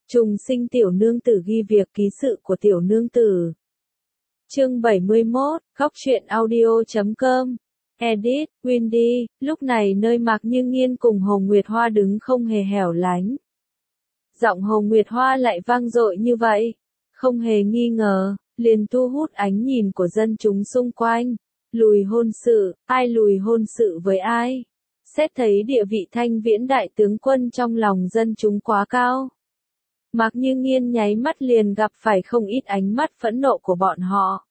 Trùng sinh tiểu nương tử ghi việc ký sự của tiểu nương tử. Chương 71, Góc truyện audio.com. Edit, Windy, lúc này nơi Mạc Như Nghiên cùng Hồ Nguyệt Hoa đứng không hề hẻo lánh. Giọng Hồ Nguyệt Hoa lại vang dội như vậy, không hề nghi ngờ, liền thu hút ánh nhìn của dân chúng xung quanh. Lùi hôn sự, ai lùi hôn sự với ai? Xét thấy địa vị Thanh Viễn đại tướng quân trong lòng dân chúng quá cao. Mạc Như Nghiên nháy mắt liền gặp phải không ít ánh mắt phẫn nộ của bọn họ.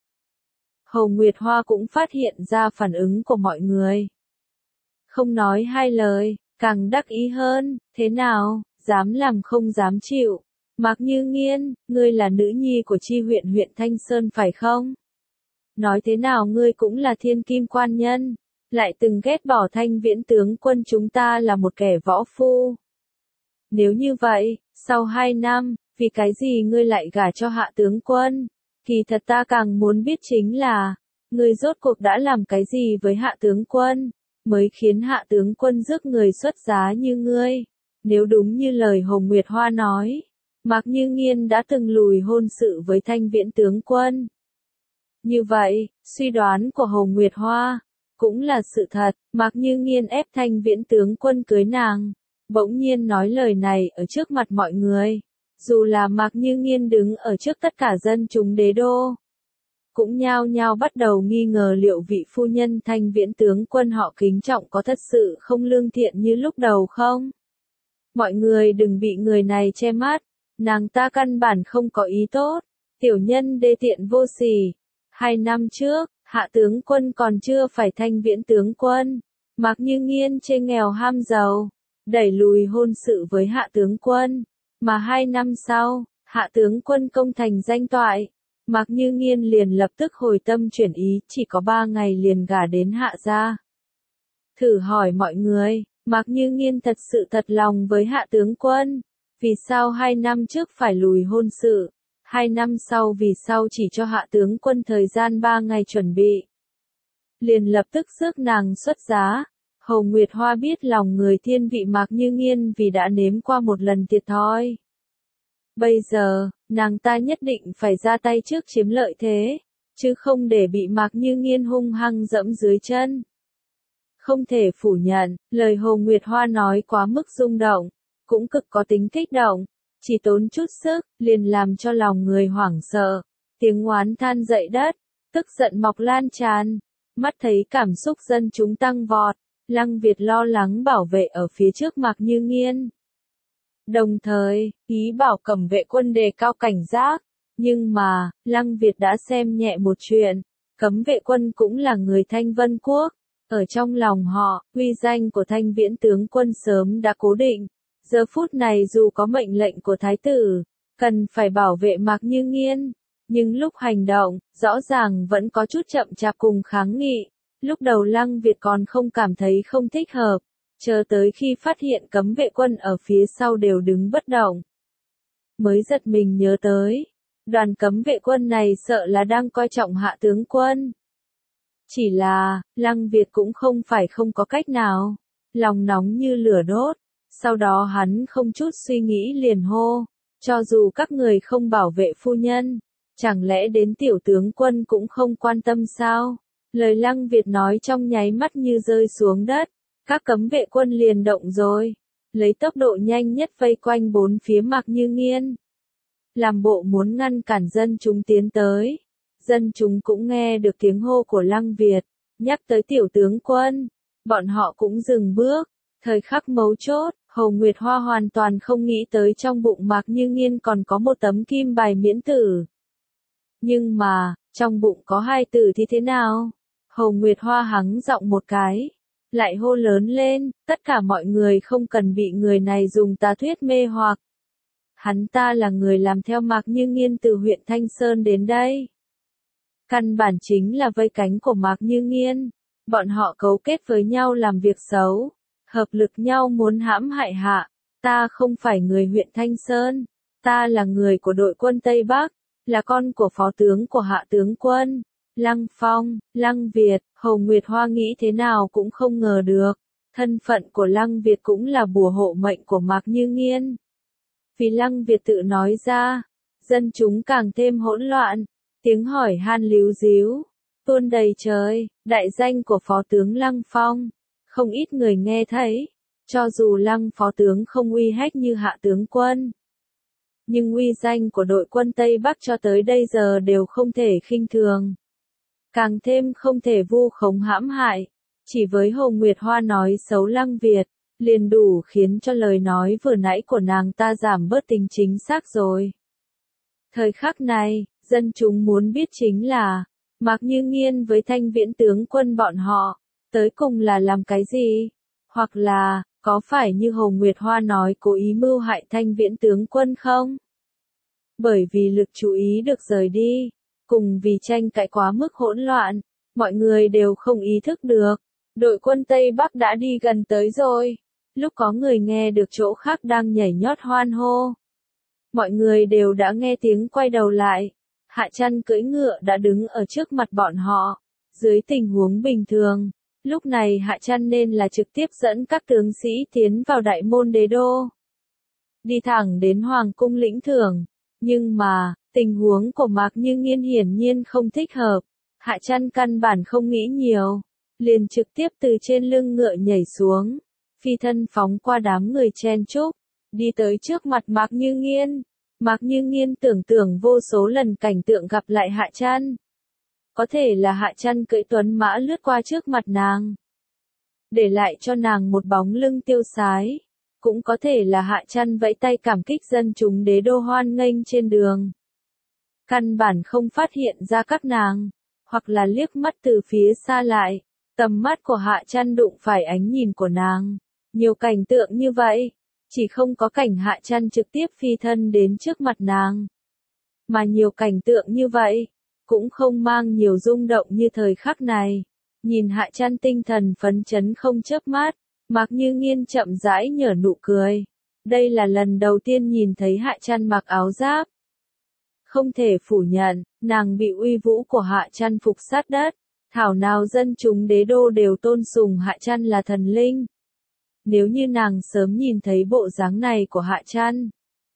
Hồ Nguyệt Hoa cũng phát hiện ra phản ứng của mọi người. Không nói hai lời, càng đắc ý hơn, thế nào, dám làm không dám chịu. Mạc Như Nghiên, ngươi là nữ nhi của chi huyện huyện Thanh Sơn phải không? Nói thế nào ngươi cũng là thiên kim quan nhân, lại từng ghét bỏ Thanh Viễn tướng quân chúng ta là một kẻ võ phu. Nếu như vậy, sau 2 năm, vì cái gì ngươi lại gả cho Hạ tướng quân? Kỳ thật ta càng muốn biết chính là, ngươi rốt cuộc đã làm cái gì với Hạ tướng quân, mới khiến Hạ tướng quân rước người xuất giá như ngươi. Nếu đúng như lời Hồ Nguyệt Hoa nói, Mạc Như Nghiên đã từng lùi hôn sự với Thanh Viễn tướng quân. Như vậy, suy đoán của Hồ Nguyệt Hoa cũng là sự thật, Mạc Như Nghiên ép Thanh Viễn tướng quân cưới nàng. Bỗng nhiên nói lời này ở trước mặt mọi người, dù là Mạc Như Nghiên đứng ở trước tất cả dân chúng đế đô, cũng nhao nhao bắt đầu nghi ngờ liệu vị phu nhân Thanh Viễn tướng quân họ kính trọng có thật sự không lương thiện như lúc đầu không? Mọi người đừng bị người này che mắt, nàng ta căn bản không có ý tốt, tiểu nhân đê tiện vô sỉ. 2 năm trước, Hạ tướng quân còn chưa phải Thanh Viễn tướng quân, Mạc Như Nghiên chê nghèo ham giàu, đẩy lùi hôn sự với Hạ tướng quân, mà 2 năm sau, Hạ tướng quân công thành danh toại, Mạc Như Nghiên liền lập tức hồi tâm chuyển ý, chỉ có 3 ngày liền gả đến Hạ gia. Thử hỏi mọi người, Mạc Như Nghiên thật sự thật lòng với Hạ tướng quân, vì sao 2 năm trước phải lùi hôn sự, 2 năm sau vì sao chỉ cho Hạ tướng quân thời gian 3 ngày chuẩn bị, liền lập tức rước nàng xuất giá. Hồ Nguyệt Hoa biết lòng người thiên vị Mạc Như Nghiên vì đã nếm qua một lần thiệt thòi. Bây giờ, nàng ta nhất định phải ra tay trước chiếm lợi thế, chứ không để bị Mạc Như Nghiên hung hăng dẫm dưới chân. Không thể phủ nhận, lời Hồ Nguyệt Hoa nói quá mức rung động, cũng cực có tính kích động, chỉ tốn chút sức, liền làm cho lòng người hoảng sợ, tiếng oán than dậy đất, tức giận mọc lan tràn, mắt thấy cảm xúc dân chúng tăng vọt. Lăng Việt lo lắng bảo vệ ở phía trước Mạc Như Nghiên. Đồng thời, ý bảo Cẩm Vệ quân đề cao cảnh giác, nhưng mà, Lăng Việt đã xem nhẹ một chuyện, Cấm Vệ quân cũng là người Thanh Vân Quốc, ở trong lòng họ, uy danh của Thanh Viễn tướng quân sớm đã cố định, giờ phút này dù có mệnh lệnh của Thái tử, cần phải bảo vệ Mạc Như Nghiên, nhưng lúc hành động, rõ ràng vẫn có chút chậm chạp cùng kháng nghị. Lúc đầu Lăng Việt còn không cảm thấy không thích hợp, chờ tới khi phát hiện Cấm Vệ quân ở phía sau đều đứng bất động, mới giật mình nhớ tới, đoàn Cấm Vệ quân này sợ là đang coi trọng Hạ tướng quân. Chỉ là, Lăng Việt cũng không phải không có cách nào, lòng nóng như lửa đốt, sau đó hắn không chút suy nghĩ liền hô, cho dù các người không bảo vệ phu nhân, chẳng lẽ đến tiểu tướng quân cũng không quan tâm sao? Lời Lăng Việt nói trong nháy mắt như rơi xuống đất, các cấm vệ quân liền động rồi, lấy tốc độ nhanh nhất vây quanh 4 phía Mạc Như Nghiên. Làm bộ muốn ngăn cản dân chúng tiến tới. Dân chúng cũng nghe được tiếng hô của Lăng Việt, nhắc tới tiểu tướng quân, bọn họ cũng dừng bước. Thời khắc mấu chốt, Hồ Nguyệt Hoa hoàn toàn không nghĩ tới trong bụng Mạc Như Nghiên còn có một tấm kim bài miễn tử. Nhưng mà, trong bụng có 2 tử thì thế nào? Hồ Nguyệt Hoa hắng giọng một cái, lại hô lớn lên, tất cả mọi người không cần bị người này dùng tà thuyết mê hoặc. Hắn ta là người làm theo Mạc Như Nghiên từ huyện Thanh Sơn đến đây. Căn bản chính là vây cánh của Mạc Như Nghiên, bọn họ cấu kết với nhau làm việc xấu, hợp lực nhau muốn hãm hại Hạ. Ta không phải người huyện Thanh Sơn, ta là người của đội quân Tây Bắc, là con của phó tướng của Hạ tướng quân. Lăng Phong, Lăng Việt, Hồ Nguyệt Hoa nghĩ thế nào cũng không ngờ được, thân phận của Lăng Việt cũng là bùa hộ mệnh của Mạc Như Nghiên. Vì Lăng Việt tự nói ra, dân chúng càng thêm hỗn loạn, tiếng hỏi han líu ríu, tuôn đầy trời, đại danh của Phó tướng Lăng Phong, không ít người nghe thấy, cho dù Lăng Phó tướng không uy hách như Hạ tướng quân. Nhưng uy danh của đội quân Tây Bắc cho tới đây giờ đều không thể khinh thường. Càng thêm không thể vu khống hãm hại, chỉ với Hồ Nguyệt Hoa nói xấu Lăng Việt, liền đủ khiến cho lời nói vừa nãy của nàng ta giảm bớt tính chính xác rồi. Thời khắc này, dân chúng muốn biết chính là, Mạc Như Nghiên với Thanh Viễn tướng quân bọn họ, tới cùng là làm cái gì? Hoặc là, có phải như Hồ Nguyệt Hoa nói cố ý mưu hại Thanh Viễn tướng quân không? Bởi vì lực chú ý được rời đi, cùng vì tranh cãi quá mức hỗn loạn, mọi người đều không ý thức được. Đội quân Tây Bắc đã đi gần tới rồi. Lúc có người nghe được chỗ khác đang nhảy nhót hoan hô. Mọi người đều đã nghe tiếng quay đầu lại. Hạ Trăn cưỡi ngựa đã đứng ở trước mặt bọn họ. Dưới tình huống bình thường, lúc này Hạ Trăn nên là trực tiếp dẫn các tướng sĩ tiến vào đại môn đế đô. Đi thẳng đến Hoàng cung lĩnh thưởng. Nhưng mà, tình huống của Mạc Như Nghiên hiển nhiên không thích hợp. Hạ Trăn căn bản không nghĩ nhiều. Liền trực tiếp từ trên lưng ngựa nhảy xuống. Phi thân phóng qua đám người chen chúc. Đi tới trước mặt Mạc Như Nghiên. Mạc Như Nghiên tưởng tượng vô số lần cảnh tượng gặp lại Hạ Trăn. Có thể là Hạ Trăn cưỡi tuấn mã lướt qua trước mặt nàng. Để lại cho nàng một bóng lưng tiêu sái. Cũng có thể là Hạ Trăn vẫy tay cảm kích dân chúng đế đô hoan nghênh trên đường. Căn bản không phát hiện ra các nàng. Hoặc là liếc mắt từ phía xa lại. Tầm mắt của Hạ Trăn đụng phải ánh nhìn của nàng. Nhiều cảnh tượng như vậy. Chỉ không có cảnh Hạ Trăn trực tiếp phi thân đến trước mặt nàng. Mà nhiều cảnh tượng như vậy. Cũng không mang nhiều rung động như thời khắc này. Nhìn Hạ Trăn tinh thần phấn chấn không chớp mắt. Mạc Như Nghiên chậm rãi nở nụ cười. Đây là lần đầu tiên nhìn thấy Hạ Trăn mặc áo giáp. Không thể phủ nhận, nàng bị uy vũ của Hạ Trăn phục sát đất. Thảo nào dân chúng đế đô đều tôn sùng Hạ Trăn là thần linh. Nếu như nàng sớm nhìn thấy bộ dáng này của Hạ Trăn.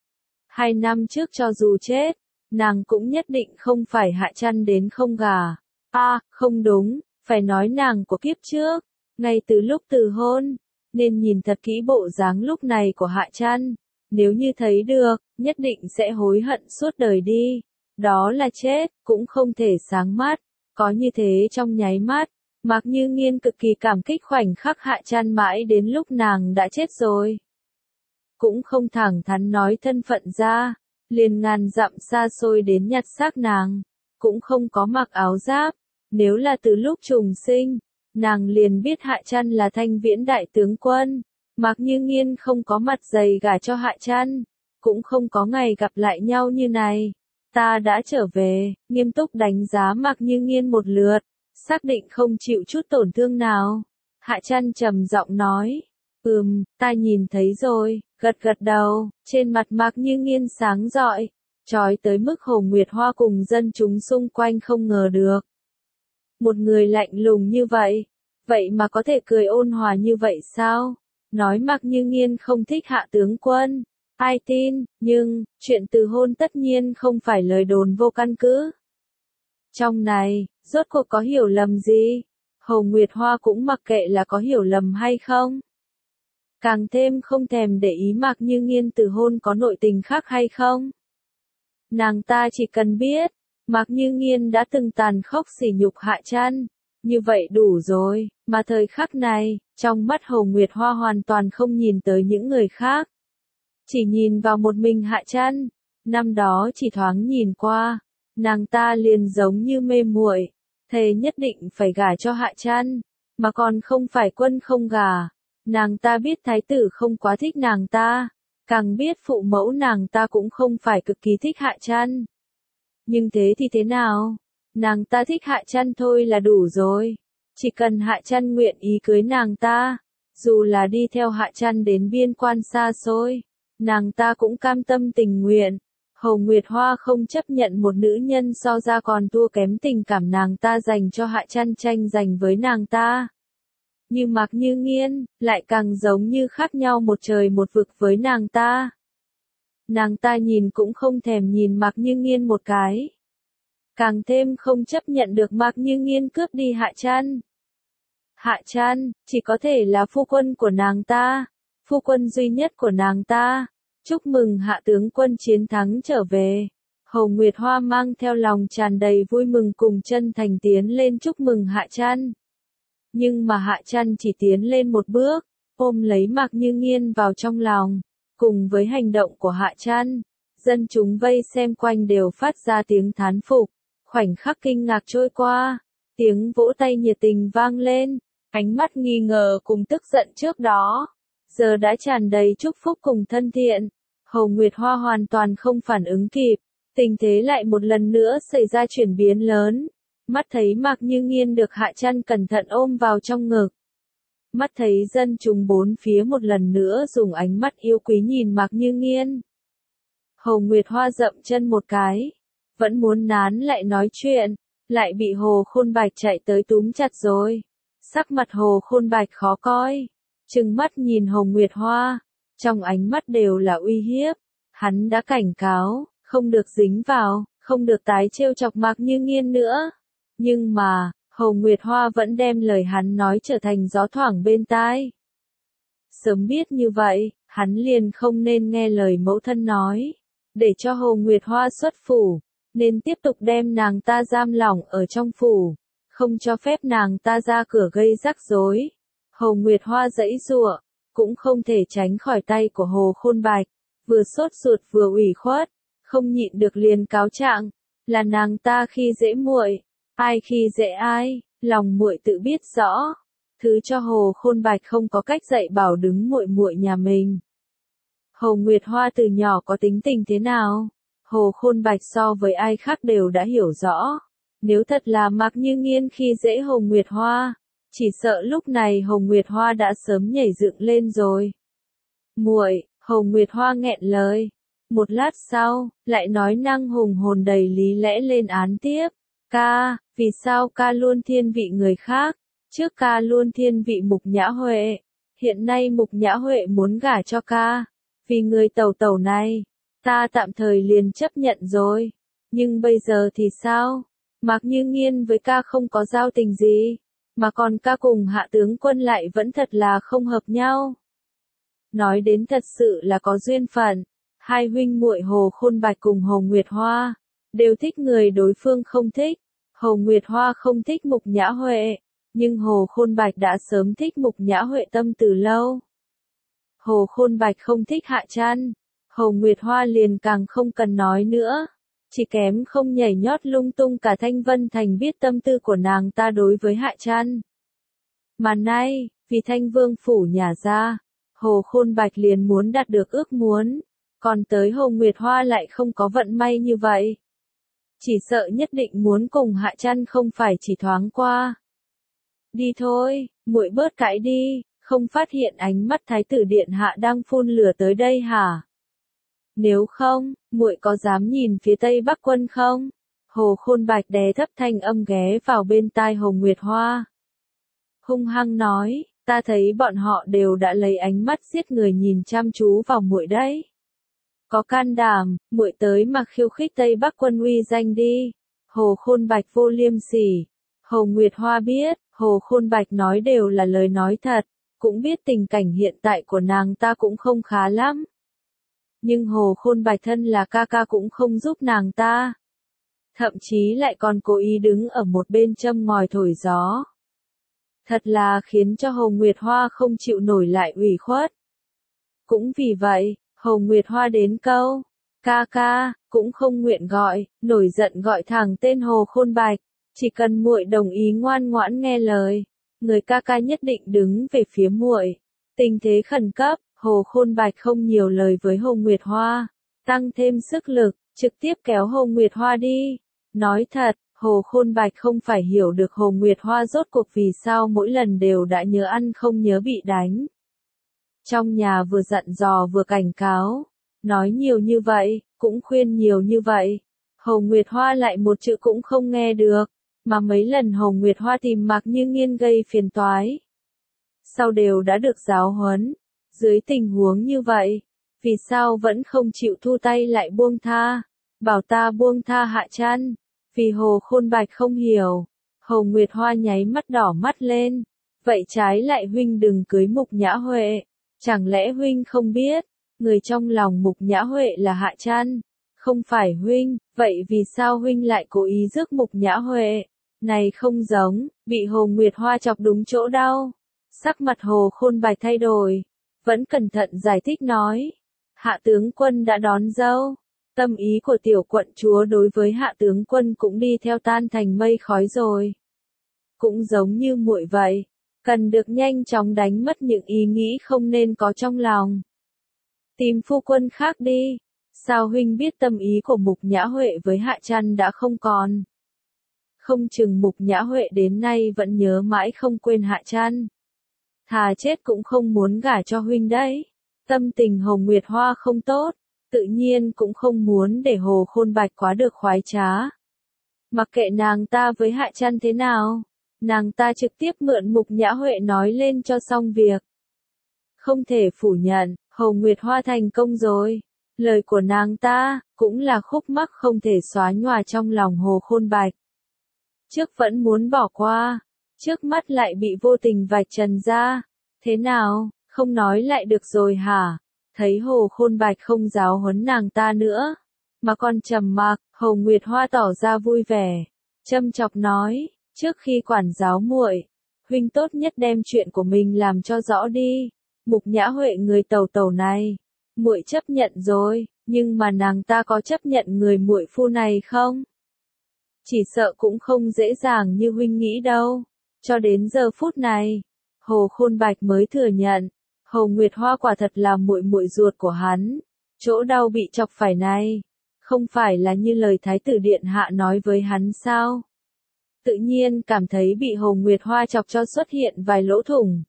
2 năm trước cho dù chết, nàng cũng nhất định không phải Hạ Trăn đến không gả. Không đúng, phải nói nàng của kiếp trước. Ngay từ lúc từ hôn, nên nhìn thật kỹ bộ dáng lúc này của Hạ Trăn. Nếu như thấy được, nhất định sẽ hối hận suốt đời đi. Đó là chết, cũng không thể sáng mắt. Có như thế trong nháy mắt, Mạc Như Nghiên cực kỳ cảm kích khoảnh khắc Hạ Trăn mãi đến lúc nàng đã chết rồi. Cũng không thẳng thắn nói thân phận ra, liền ngàn dặm xa xôi đến nhặt xác nàng. Cũng không có mặc áo giáp, nếu là từ lúc trùng sinh. Nàng liền biết Hạ Trăn là Thanh Viễn đại tướng quân. Mạc Như Nghiên không có mặt dày gả cho Hạ Trăn. Cũng không có ngày gặp lại nhau như này. Ta đã trở về, nghiêm túc đánh giá Mạc Như Nghiên một lượt. Xác định không chịu chút tổn thương nào. Hạ Trăn trầm giọng nói. Ta nhìn thấy rồi, gật gật đầu. Trên mặt Mạc Như Nghiên sáng rọi. Chói tới mức Hồ Nguyệt Hoa cùng dân chúng xung quanh không ngờ được. Một người lạnh lùng như vậy, vậy mà có thể cười ôn hòa như vậy sao? Nói Mạc Như Nghiên không thích Hạ tướng quân, ai tin, nhưng, chuyện từ hôn tất nhiên không phải lời đồn vô căn cứ. Trong này, rốt cuộc có hiểu lầm gì? Hồ Nguyệt Hoa cũng mặc kệ là có hiểu lầm hay không. Càng thêm không thèm để ý Mạc Như Nghiên từ hôn có nội tình khác hay không. Nàng ta chỉ cần biết, Mạc Như Nghiên đã từng tàn khốc sỉ nhục Hạ Trăn, như vậy đủ rồi, mà thời khắc này, trong mắt Hồ Nguyệt Hoa hoàn toàn không nhìn tới những người khác. Chỉ nhìn vào một mình Hạ Trăn, năm đó chỉ thoáng nhìn qua, nàng ta liền giống như mê muội, thề nhất định phải gả cho Hạ Trăn, mà còn không phải quân không gả. Nàng ta biết thái tử không quá thích nàng ta, càng biết phụ mẫu nàng ta cũng không phải cực kỳ thích Hạ Trăn. Nhưng thế thì thế nào? Nàng ta thích Hạ Trăn thôi là đủ rồi. Chỉ cần Hạ Trăn nguyện ý cưới nàng ta, dù là đi theo Hạ Trăn đến biên quan xa xôi, nàng ta cũng cam tâm tình nguyện. Hồ Nguyệt Hoa không chấp nhận một nữ nhân so ra còn thua kém tình cảm nàng ta dành cho Hạ Trăn tranh giành với nàng ta. Như Mạc Như Nghiên, lại càng giống như khác nhau một trời một vực với nàng ta. nàng ta nhìn cũng không thèm nhìn Mạc Như Nghiên một cái. Càng thêm không chấp nhận được Mạc Như Nghiên cướp đi Hạ Trăn. Hạ Trăn, chỉ có thể là phu quân của nàng ta, phu quân duy nhất của nàng ta. Chúc mừng Hạ tướng quân chiến thắng trở về. Hồ Nguyệt Hoa mang theo lòng tràn đầy vui mừng cùng chân thành tiến lên chúc mừng Hạ Trăn. Nhưng mà Hạ Trăn chỉ tiến lên một bước, ôm lấy Mạc Như Nghiên vào trong lòng. Cùng với hành động của Hạ Trăn, dân chúng vây xem quanh đều phát ra tiếng thán phục. Khoảnh khắc kinh ngạc trôi qua, tiếng vỗ tay nhiệt tình vang lên, ánh mắt nghi ngờ cùng tức giận trước đó, giờ đã tràn đầy chúc phúc cùng thân thiện. Hồ Nguyệt Hoa hoàn toàn không phản ứng kịp, tình thế lại một lần nữa xảy ra chuyển biến lớn. Mắt thấy Mạc Như Nghiên được Hạ Trăn cẩn thận ôm vào trong ngực. Mắt thấy dân chúng bốn phía một lần nữa dùng ánh mắt yêu quý nhìn Mạc Như Nghiên. Hồ Nguyệt Hoa dậm chân một cái, vẫn muốn nán lại nói chuyện, lại bị Hồ Khôn Bạch chạy tới túm chặt rồi. Sắc mặt Hồ Khôn Bạch khó coi, trừng mắt nhìn Hồ Nguyệt Hoa, trong ánh mắt đều là uy hiếp. Hắn đã cảnh cáo, không được dính vào, không được tái trêu chọc Mạc Như Nghiên nữa. Nhưng mà, Hồ Nguyệt Hoa vẫn đem lời hắn nói trở thành gió thoảng bên tai. Sớm biết như vậy, hắn liền không nên nghe lời mẫu thân nói, để cho Hồ Nguyệt Hoa xuất phủ, nên tiếp tục đem nàng ta giam lỏng ở trong phủ, không cho phép nàng ta ra cửa gây rắc rối. Hồ Nguyệt Hoa giãy giụa, cũng không thể tránh khỏi tay của Hồ Khôn Bạch, vừa sốt ruột vừa ủy khuất, không nhịn được liền cáo trạng, là nàng ta khi dễ muội, ai khi dễ ai, lòng muội tự biết rõ, thứ cho Hồ Khôn Bạch không có cách dạy bảo đứng muội muội nhà mình. Hồ Nguyệt Hoa từ nhỏ có tính tình thế nào, Hồ Khôn Bạch so với ai khác đều đã hiểu rõ. Nếu thật là Mạc Như Nghiên khi dễ Hồ Nguyệt Hoa, chỉ sợ lúc này Hồ Nguyệt Hoa đã sớm nhảy dựng lên rồi. Muội, Hồ Nguyệt Hoa nghẹn lời. Một lát sau, lại nói năng hùng hồn đầy lý lẽ lên án tiếp. Ca, vì sao ca luôn thiên vị người khác? Trước ca luôn thiên vị Mục Nhã Huệ. Hiện nay Mục Nhã Huệ muốn gả cho ca. Vì người tẩu tẩu này, ta tạm thời liền chấp nhận rồi. Nhưng bây giờ thì sao? Mạc Như Nghiên với ca không có giao tình gì, mà còn ca cùng Hạ tướng quân lại vẫn thật là không hợp nhau. Nói đến thật sự là có duyên phận, hai huynh muội Hồ Khôn Bạch cùng Hồ Nguyệt Hoa, đều thích người đối phương không thích. Hồ Nguyệt Hoa không thích Mục Nhã Huệ, nhưng Hồ Khôn Bạch đã sớm thích Mục Nhã Huệ tâm từ lâu. Hồ Khôn Bạch không thích Hạ Trăn, Hồ Nguyệt Hoa liền càng không cần nói nữa. Chỉ kém không nhảy nhót lung tung cả Thanh Vân Thành biết tâm tư của nàng ta đối với Hạ Trăn. Mà nay, vì Thanh Vương phủ nhà ra, Hồ Khôn Bạch liền muốn đạt được ước muốn, còn tới Hồ Nguyệt Hoa lại không có vận may như vậy. Chỉ sợ nhất định muốn cùng Hạ Trăn không phải chỉ thoáng qua. Đi thôi, muội bớt cãi đi, không phát hiện ánh mắt Thái tử điện hạ đang phun lửa tới đây hả? Nếu không, muội có dám nhìn phía Tây Bắc quân không? Hồ Khôn Bạch đè thấp thanh âm ghé vào bên tai Hồ Nguyệt Hoa. Hung hăng nói, ta thấy bọn họ đều đã lấy ánh mắt giết người nhìn chăm chú vào muội đấy. Có can đảm, muội tới mà khiêu khích Tây Bắc quân uy danh đi. Hồ Khôn Bạch vô liêm sỉ. Hồ Nguyệt Hoa biết, Hồ Khôn Bạch nói đều là lời nói thật, cũng biết tình cảnh hiện tại của nàng ta cũng không khá lắm. Nhưng Hồ Khôn Bạch thân là ca ca cũng không giúp nàng ta. Thậm chí lại còn cố ý đứng ở một bên châm ngòi thổi gió. Thật là khiến cho Hồ Nguyệt Hoa không chịu nổi lại ủy khuất. Cũng vì vậy, Hồ Nguyệt Hoa đến câu, ca ca, cũng không nguyện gọi, nổi giận gọi thẳng tên Hồ Khôn Bạch. Chỉ cần muội đồng ý ngoan ngoãn nghe lời, người ca ca nhất định đứng về phía muội. Tình thế khẩn cấp, Hồ Khôn Bạch không nhiều lời với Hồ Nguyệt Hoa, tăng thêm sức lực, trực tiếp kéo Hồ Nguyệt Hoa đi. Nói thật, Hồ Khôn Bạch không phải hiểu được Hồ Nguyệt Hoa rốt cuộc vì sao mỗi lần đều đã nhớ ăn không nhớ bị đánh. Trong nhà vừa dặn dò vừa cảnh cáo, nói nhiều như vậy, cũng khuyên nhiều như vậy. Hồ Nguyệt Hoa lại một chữ cũng không nghe được, mà mấy lần Hồ Nguyệt Hoa tìm Mạc Như Nghiên gây phiền toái. Sau đều đã được giáo huấn. Dưới tình huống như vậy, Vì sao vẫn không chịu thu tay lại buông tha, bảo ta buông tha Hạ Trăn? Vì Hồ Khôn Bạch không hiểu. Hồ Nguyệt Hoa nháy mắt đỏ mắt lên. Vậy trái lại huynh đừng cưới Mục Nhã Huệ. Chẳng lẽ huynh không biết, người trong lòng Mục Nhã Huệ là Hạ Trăn? Không phải huynh, vậy vì sao huynh lại cố ý rước Mục Nhã Huệ? Này không giống, bị Hồ Nguyệt Hoa chọc đúng chỗ đau. Sắc mặt Hồ Khôn Bạch thay đổi, vẫn cẩn thận giải thích nói. Hạ tướng quân đã đón dâu. Tâm ý của tiểu quận chúa đối với Hạ tướng quân cũng đi theo tan thành mây khói rồi. Cũng giống như muội vậy, cần được nhanh chóng đánh mất những ý nghĩ không nên có trong lòng. Tìm phu quân khác đi. Sao huynh biết tâm ý của Mục Nhã Huệ với Hạ Trăn đã không còn? Không chừng Mục Nhã Huệ đến nay vẫn nhớ mãi không quên Hạ Trăn. Thà chết cũng không muốn gả cho huynh đấy. Tâm tình Hồ Nguyệt Hoa không tốt, tự nhiên cũng không muốn để Hồ Khôn Bạch quá được khoái trá. Mặc kệ nàng ta với Hạ Trăn thế nào, nàng ta trực tiếp mượn Mục Nhã Huệ nói lên cho xong việc. Không thể phủ nhận, Hồ Nguyệt Hoa thành công rồi. Lời của nàng ta cũng là khúc mắc không thể xóa nhòa trong lòng Hồ Khôn Bạch. Trước vẫn muốn bỏ qua, trước mắt lại bị vô tình vạch trần ra. Thế nào, không nói lại được rồi hả? Thấy Hồ Khôn Bạch không giáo huấn nàng ta nữa, mà còn trầm mặc, Hồ Nguyệt Hoa tỏ ra vui vẻ, châm chọc nói, trước khi quản giáo muội, huynh tốt nhất đem chuyện của mình làm cho rõ đi. Mục Nhã Huệ người tàu tàu này, muội chấp nhận rồi, nhưng mà nàng ta có chấp nhận người muội phu này không? Chỉ sợ cũng không dễ dàng như huynh nghĩ đâu. Cho đến giờ phút này, Hồ Khôn Bạch mới thừa nhận, Hồ Nguyệt Hoa quả thật là muội muội ruột của hắn. Chỗ đau bị chọc phải này, không phải là như lời Thái tử điện hạ nói với hắn sao? Tự nhiên cảm thấy bị Hồ Nguyệt Hoa chọc cho xuất hiện vài lỗ thủng.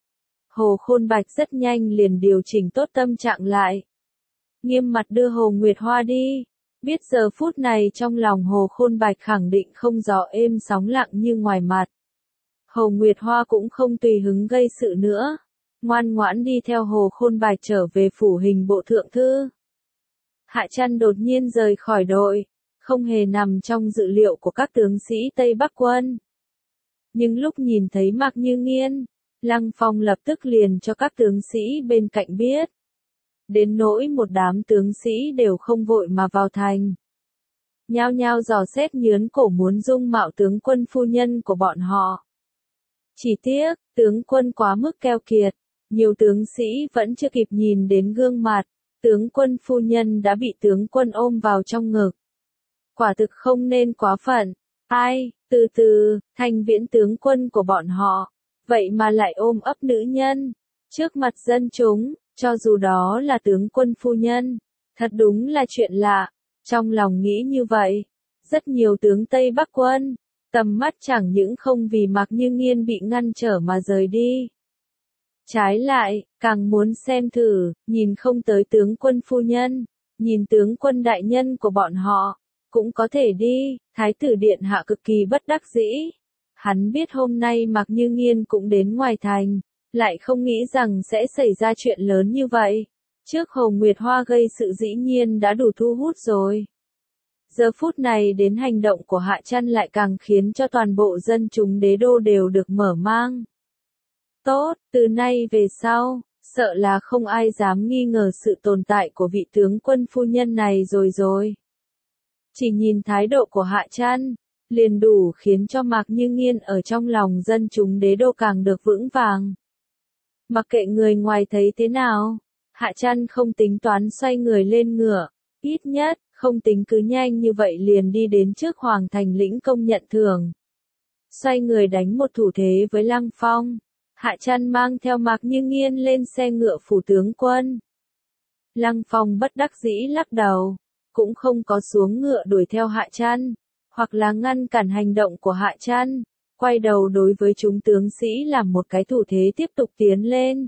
Hồ Khôn Bạch rất nhanh liền điều chỉnh tốt tâm trạng lại. Nghiêm mặt đưa Hồ Nguyệt Hoa đi. Biết giờ phút này trong lòng Hồ Khôn Bạch khẳng định không gió êm sóng lặng như ngoài mặt. Hồ Nguyệt Hoa cũng không tùy hứng gây sự nữa. Ngoan ngoãn đi theo Hồ Khôn Bạch trở về phủ hình bộ thượng thư. Hạ Trăn đột nhiên rời khỏi đội, không hề nằm trong dự liệu của các tướng sĩ Tây Bắc quân. Nhưng lúc nhìn thấy Mạc Như Nghiên, Lăng Phong lập tức liền cho các tướng sĩ bên cạnh biết. Đến nỗi một đám tướng sĩ đều không vội mà vào thành. Nhao nhao dò xét nhướn cổ muốn dung mạo tướng quân phu nhân của bọn họ. Chỉ tiếc, tướng quân quá mức keo kiệt, nhiều tướng sĩ vẫn chưa kịp nhìn đến gương mặt, tướng quân phu nhân đã bị tướng quân ôm vào trong ngực. Quả thực không nên quá phận. Ai, từ từ, thành viễn tướng quân của bọn họ, vậy mà lại ôm ấp nữ nhân, trước mặt dân chúng, cho dù đó là tướng quân phu nhân, thật đúng là chuyện lạ. Trong lòng nghĩ như vậy, rất nhiều tướng Tây Bắc quân, tầm mắt chẳng những không vì Mạc Như Nghiên bị ngăn trở mà rời đi. Trái lại, càng muốn xem thử, nhìn không tới tướng quân phu nhân, nhìn tướng quân đại nhân của bọn họ, cũng có thể đi. Thái tử điện hạ cực kỳ bất đắc dĩ. Hắn biết hôm nay Mạc Như Nghiên cũng đến ngoài thành, lại không nghĩ rằng sẽ xảy ra chuyện lớn như vậy. Trước Hồ Nguyệt Hoa gây sự dĩ nhiên đã đủ thu hút rồi. Giờ phút này đến hành động của Hạ Trăn lại càng khiến cho toàn bộ dân chúng đế đô đều được mở mang. Tốt, từ nay về sau, sợ là không ai dám nghi ngờ sự tồn tại của vị tướng quân phu nhân này rồi. Chỉ nhìn thái độ của Hạ Trăn, liền đủ khiến cho Mạc Như Nghiên ở trong lòng dân chúng đế đô càng được vững vàng. Mặc kệ người ngoài thấy thế nào, Hạ Trăn không tính toán xoay người lên ngựa, ít nhất, không tính cứ nhanh như vậy liền đi đến trước Hoàng Thành lĩnh công nhận thưởng. Xoay người đánh một thủ thế với Lăng Phong, Hạ Trăn mang theo Mạc Như Nghiên lên xe ngựa phủ tướng quân. Lăng Phong bất đắc dĩ lắc đầu, cũng không có xuống ngựa đuổi theo Hạ Trăn, hoặc là ngăn cản hành động của Hạ Trăn, quay đầu đối với chúng tướng sĩ làm một cái thủ thế tiếp tục tiến lên.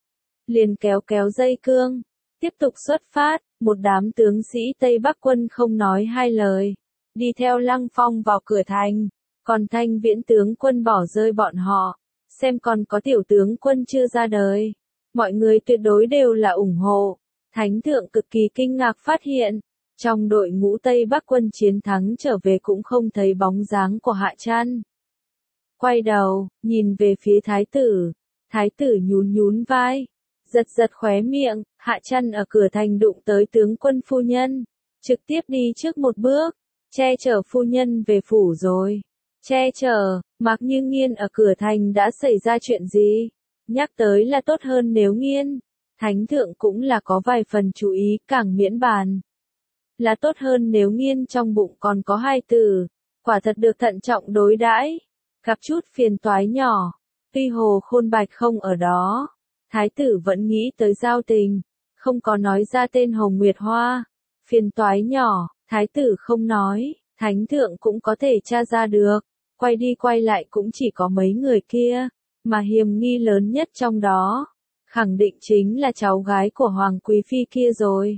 Liền kéo dây cương, tiếp tục xuất phát, một đám tướng sĩ Tây Bắc quân không nói hai lời, đi theo Lăng Phong vào cửa thành, còn Thanh Viễn tướng quân bỏ rơi bọn họ, xem còn có tiểu tướng quân chưa ra đời. Mọi người tuyệt đối đều là ủng hộ. Thánh thượng cực kỳ kinh ngạc phát hiện, trong đội ngũ Tây Bắc quân chiến thắng trở về cũng không thấy bóng dáng của Hạ Trăn. Quay đầu, nhìn về phía thái tử nhún nhún vai, giật giật khóe miệng, Hạ Trăn ở cửa thành đụng tới tướng quân phu nhân, trực tiếp đi trước một bước, che chở phu nhân về phủ rồi. Che chở, Mạc Như Nghiên ở cửa thành đã xảy ra chuyện gì? Nhắc tới là tốt hơn nếu Nghiên. Thánh thượng cũng là có vài phần chú ý, càng miễn bàn. Là tốt hơn nếu Nghiên trong bụng còn có hai tử, quả thật được thận trọng đối đãi. Gặp chút phiền toái nhỏ, tuy Hồ Khôn Bạch không ở đó, thái tử vẫn nghĩ tới giao tình, không có nói ra tên Hồng Nguyệt Hoa. Phiền toái nhỏ, thái tử không nói, thánh thượng cũng có thể tra ra được, quay đi quay lại cũng chỉ có mấy người kia, mà hiềm nghi lớn nhất trong đó, khẳng định chính là cháu gái của Hoàng Quý Phi kia rồi.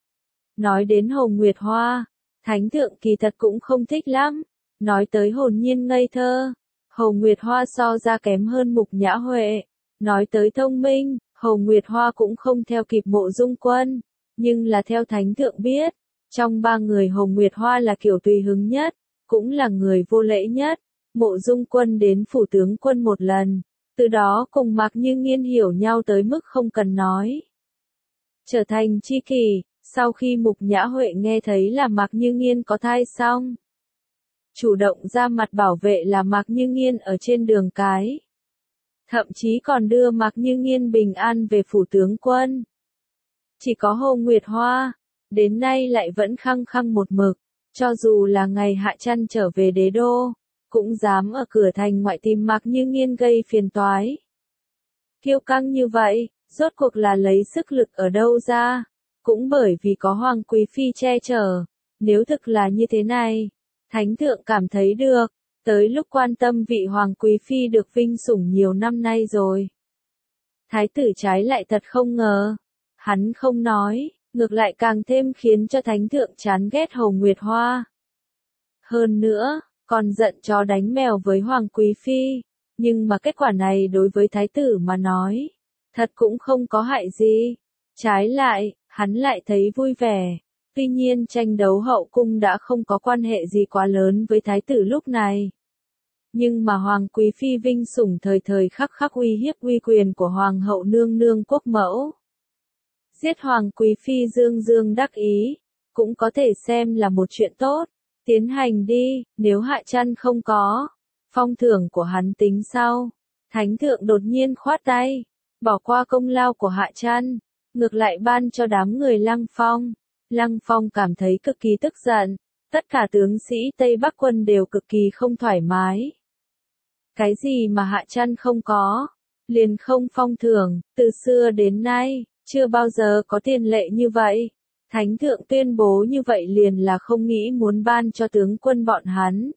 Nói đến Hồng Nguyệt Hoa, thánh thượng kỳ thật cũng không thích lắm, nói tới hồn nhiên ngây thơ, Hồng Nguyệt Hoa so ra kém hơn Mục Nhã Huệ, nói tới thông minh, Hồng Nguyệt Hoa cũng không theo kịp Mộ Dung Quân, nhưng là theo thánh thượng biết, trong ba người Hồng Nguyệt Hoa là kiểu tùy hứng nhất, cũng là người vô lễ nhất. Mộ Dung Quân đến phủ tướng quân một lần, từ đó cùng Mạc Như Nghiên hiểu nhau tới mức không cần nói. Trở thành tri kỷ, sau khi Mục Nhã Huệ nghe thấy là Mạc Như Nghiên có thai xong, chủ động ra mặt bảo vệ là Mạc Như Nghiên ở trên đường cái. Thậm chí còn đưa Mạc Như Nghiên bình an về phủ tướng quân. Chỉ có Hồng Nguyệt Hoa, đến nay lại vẫn khăng khăng một mực, cho dù là ngày Hạ Trăn trở về đế đô, cũng dám ở cửa thành ngoại tìm Mạc Như Nghiên gây phiền toái. Kiêu căng như vậy, rốt cuộc là lấy sức lực ở đâu ra, cũng bởi vì có Hoàng Quý Phi che chở, nếu thực là như thế này, thánh thượng cảm thấy được, tới lúc quan tâm vị Hoàng Quý Phi được vinh sủng nhiều năm nay rồi. Thái tử trái lại thật không ngờ, hắn không nói, ngược lại càng thêm khiến cho thánh thượng chán ghét Hồng Nguyệt Hoa. Hơn nữa, còn giận chó đánh mèo với Hoàng Quý Phi, nhưng mà kết quả này đối với thái tử mà nói, thật cũng không có hại gì. Trái lại, hắn lại thấy vui vẻ. Tuy nhiên tranh đấu hậu cung đã không có quan hệ gì quá lớn với thái tử lúc này. Nhưng mà Hoàng Quý Phi vinh sủng thời thời khắc khắc uy hiếp uy quyền của Hoàng hậu nương nương quốc mẫu. Giết Hoàng Quý Phi dương dương đắc ý, cũng có thể xem là một chuyện tốt. Tiến hành đi, nếu Hạ Trăn không có, phong thưởng của hắn tính sau. Thánh thượng đột nhiên khoát tay, bỏ qua công lao của Hạ Trăn, ngược lại ban cho đám người Lăng Phong. Lăng Phong cảm thấy cực kỳ tức giận, tất cả tướng sĩ Tây Bắc quân đều cực kỳ không thoải mái. Cái gì mà Hạ Trăn không có, liền không phong thưởng, từ xưa đến nay, chưa bao giờ có tiền lệ như vậy. Thánh thượng tuyên bố như vậy liền là không nghĩ muốn ban cho tướng quân bọn hắn.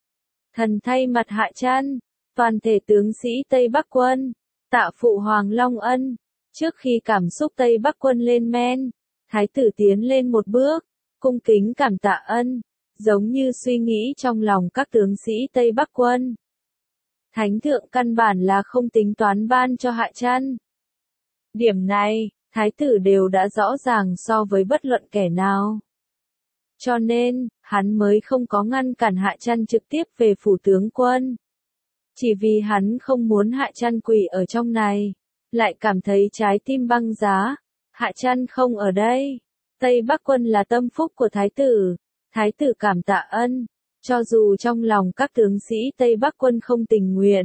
Thần thay mặt Hạ Trăn, toàn thể tướng sĩ Tây Bắc quân, tạ phụ Hoàng Long Ân. Trước khi cảm xúc Tây Bắc quân lên men, thái tử tiến lên một bước, cung kính cảm tạ ân, giống như suy nghĩ trong lòng các tướng sĩ Tây Bắc quân. Thánh thượng căn bản là không tính toán ban cho Hạ Trăn. Điểm này, thái tử đều đã rõ ràng so với bất luận kẻ nào. Cho nên, hắn mới không có ngăn cản Hạ Trăn trực tiếp về phủ tướng quân. Chỉ vì hắn không muốn Hạ Trăn quỳ ở trong này, lại cảm thấy trái tim băng giá. Hạ Trăn không ở đây. Tây Bắc quân là tâm phúc của thái tử cảm tạ ân, cho dù trong lòng các tướng sĩ Tây Bắc quân không tình nguyện,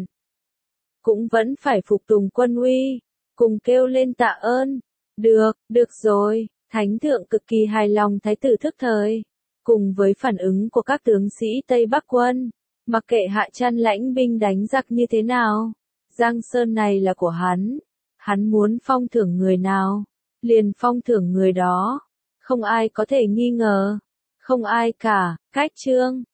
cũng vẫn phải phục tùng quân uy, cùng kêu lên tạ ơn. Được rồi, thánh thượng cực kỳ hài lòng thái tử thức thời, cùng với phản ứng của các tướng sĩ Tây Bắc quân, mặc kệ Hạ Trăn lãnh binh đánh giặc như thế nào, Giang Sơn này là của hắn muốn phong thưởng người nào, liền phong thưởng người đó, không ai có thể nghi ngờ, không ai cả. Cách chương